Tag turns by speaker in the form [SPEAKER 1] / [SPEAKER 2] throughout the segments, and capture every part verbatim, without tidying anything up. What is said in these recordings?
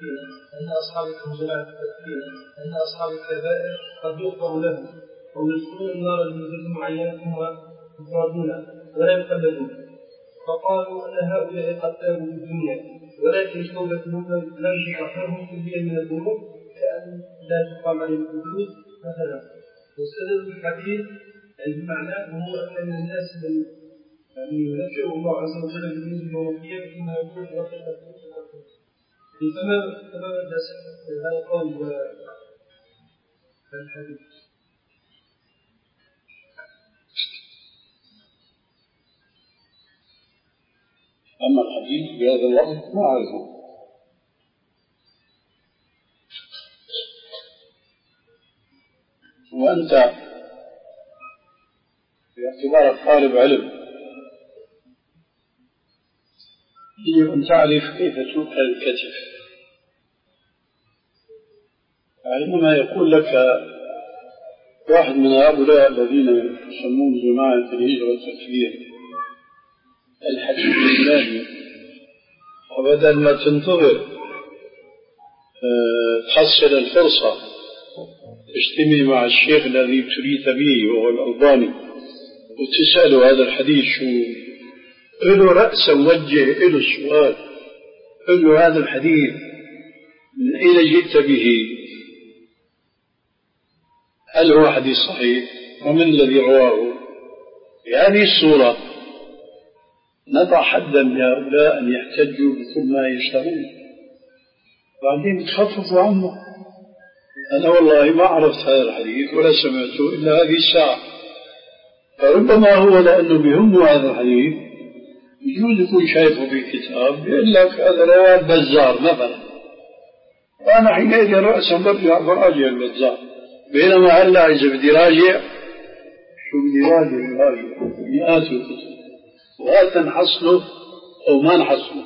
[SPEAKER 1] التكفير أن أصحاب جماعة التكفير أن أصحاب الكبائر قد يغفر لهم أو يدخلون النار لمدة معينة ثم يخرجون ولا يقلدون، فقالوا أن هؤلاء قد تابوا في الدنيا ولكن توبتهم لم تطهرهم كليا من الذنوب كأن لا تقام عليهم الحدود مثلا. واستدلوا الحديث أي بمعنى هو أن من الناس من يذكر الله عز وجل بالنسبة يوميا ثم يقول ربنا فما فما مدى صحة هذا القول والحديث؟
[SPEAKER 2] أما الحديث بهذا اللفظ ما أعرفه. وأنت باعتبارك طالب علم يجب أن تعرف كيف توقع الكتف. عندما يقول لك واحد من هؤلاء الذين يسمون جماعة الهجرة والتكفير الحديث الإسلامي، وبدل ما تنتظر تحصل الفرصة تجتمع مع الشيخ الذي تريد به وهو الألباني وتسأله هذا الحديث شو له رأسا وجه له السؤال، قل له هذا الحديث من أين جئت به؟ هل هو حديث صحيح؟ ومن الذي رواه؟ بهذه الصورة نضع حدا لهؤلاء أن يحتجوا بكل ما يشتهون، بعدين تخففوا عنه. أنا والله ما عرفت هذا الحديث ولا سمعته إلا هذه الساعة، فربما هو لأنه بهم هذا الحديث يجوز يكون شايفه في كتاب يقول لك هذا رواه البزار مثلا، وأنا حينئذ رأسا برجع براجع البزار، بينما هلا إذا بدي راجع شو بدي راجع راجع مئات الكتب وهذا نحصله أو ما نحصله.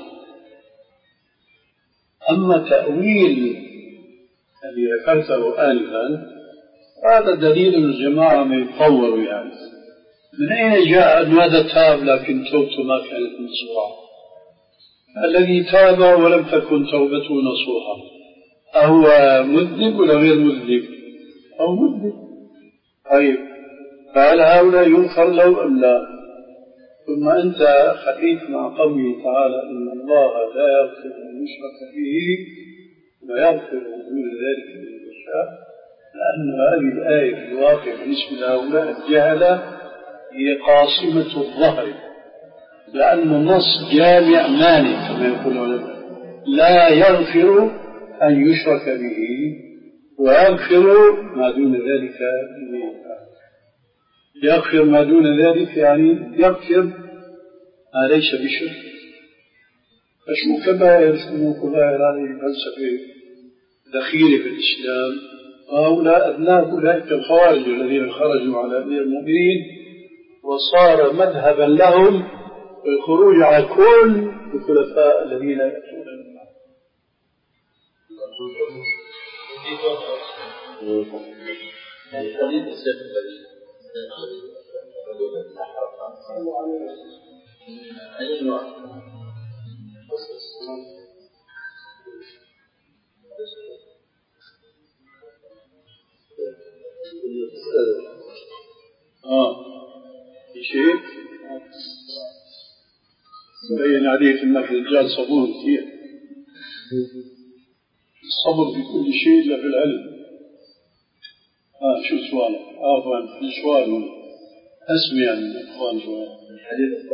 [SPEAKER 2] أما تأويل الذي ذكرته آنفا هذا دليل الجماعة ما يتطوروا يعني. من أين جاء أن هذا تاب لكن توبته ما كانت نصوحة؟ الذي تاب ولم تكن توبته نصوحة أهو مذنب ولا غير مذنب؟ أو مذنب. طيب فهل هؤلاء يغفر له أم لا؟ ثم أنت خليت مع قوله تعالى إن الله لا يغفر أن يشرك به ويغفر دون ذلك لمن يشاء، لأن هذه الآية في الواقع بالنسبة لهؤلاء الجهلة هي قاصمة الظهر، لأن النص جامع مانع كما يقول العلماء، لا يغفر أن يشرك به ويغفر ما دون ذلك لمن يشاء. يغفر ما دون ذلك يعني يغفر ما ليس بشرك. فشو كبائر شو كبائر هذه الفلسفة دخيلة في الإسلام؟ هؤلاء أبناء أولئك الخوارج الذين خرجوا على أمير المؤمنين وصار مذهبا لهم الخروج على كل الخلفاء الذين يأتون من بعد. آه في شيء بين عليك أنك رجال صبور كثير، الصبر في كل شيء إلا في العلم. آه شو سؤالك؟ عفوا في سؤال اسمي عن الإخوان شوية.